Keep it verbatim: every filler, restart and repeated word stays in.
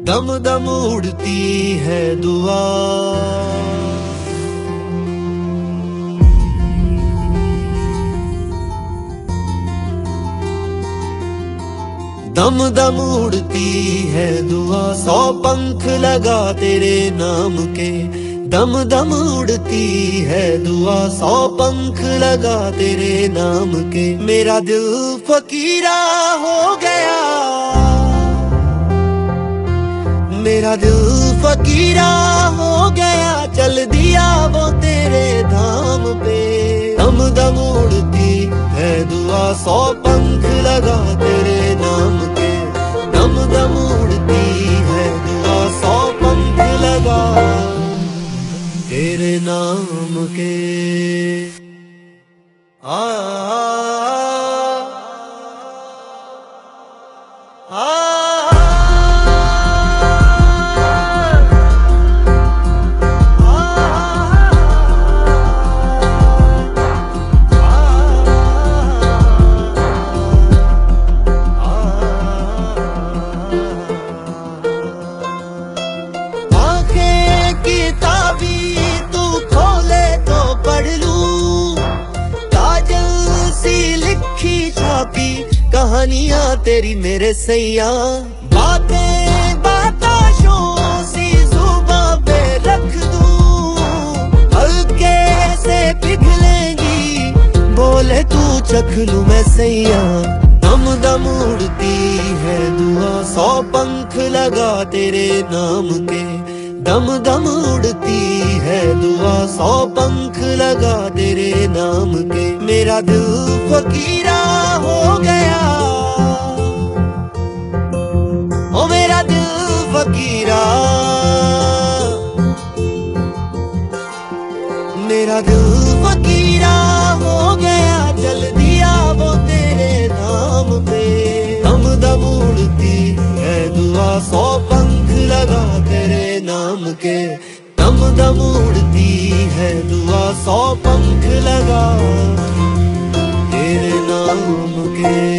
दम दम उड़ती है दुआ। दम दम उड़ती है दुआ, सौ पंख लगा तेरे नाम के। दम दम उड़ती है दुआ, सौ पंख लगा तेरे नाम के। मेरा दिल फकीरा हो गया, मेरा दिल फकीरा हो गया, चल दिया वो तेरे धाम पे। दम दम उड़ती है दुआ, सौ पंख लगा तेरे नाम के। दम दम उड़ती है दुआ, सौ पंख लगा तेरे नाम के। आ, आ, आ, कहानियां तेरी मेरे सैया, बातें बाताशों सी जुबां पे रख दूं, हल्के से पिघलेंगी बोले तू चख लूं मैं सैया। दम दम उड़ती है दुआ, सौ पंख लगा तेरे नाम के। दम दम उड़ती है दुआ, सौ पंख लगा तेरे नाम के। मेरा दिल फकीरा हो गया, ओ मेरा दिल फकीरा, मेरा दिल फकीरा हो गया, चल दिया वो तेरे नाम पे। दम दम उड़ती है दुआ, सौ पंख लगा तेरे नाम के। दम दम उड़ती है दुआ, सौ पंख लगा तेरे नाम के।